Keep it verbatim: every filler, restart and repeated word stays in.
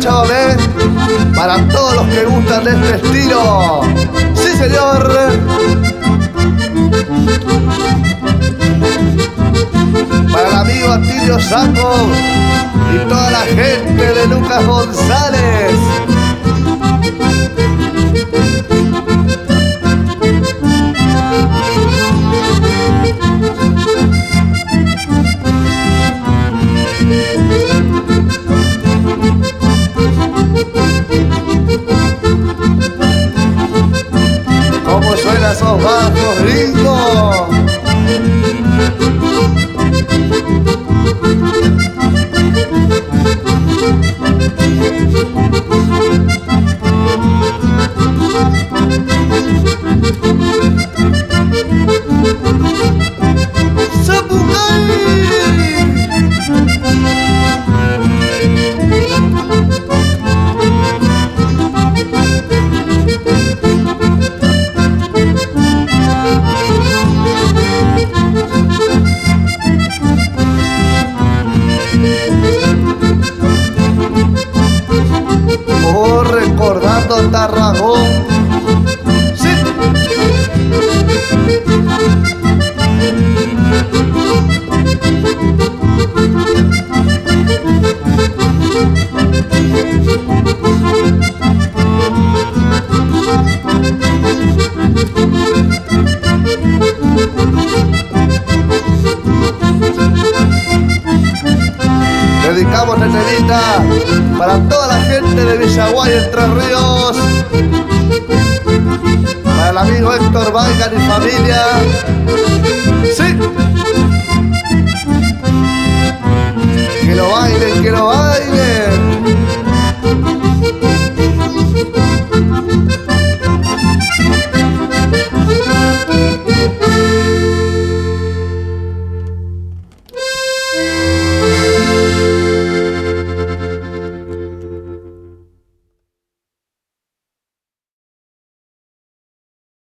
chamamé para todos los que gustan de este estilo. Sí, señor. Para el amigo Atilio Saco y toda la gente de Lucas González. ¿Cómo suenan esos bajos gringos? Oh, recordando Tarragón. Sí. Dedicamos la temita para toda la gente de Villaguay, Entre Ríos, para el amigo Héctor Valgan y familia. Sí. Que lo bailen, que lo bailen.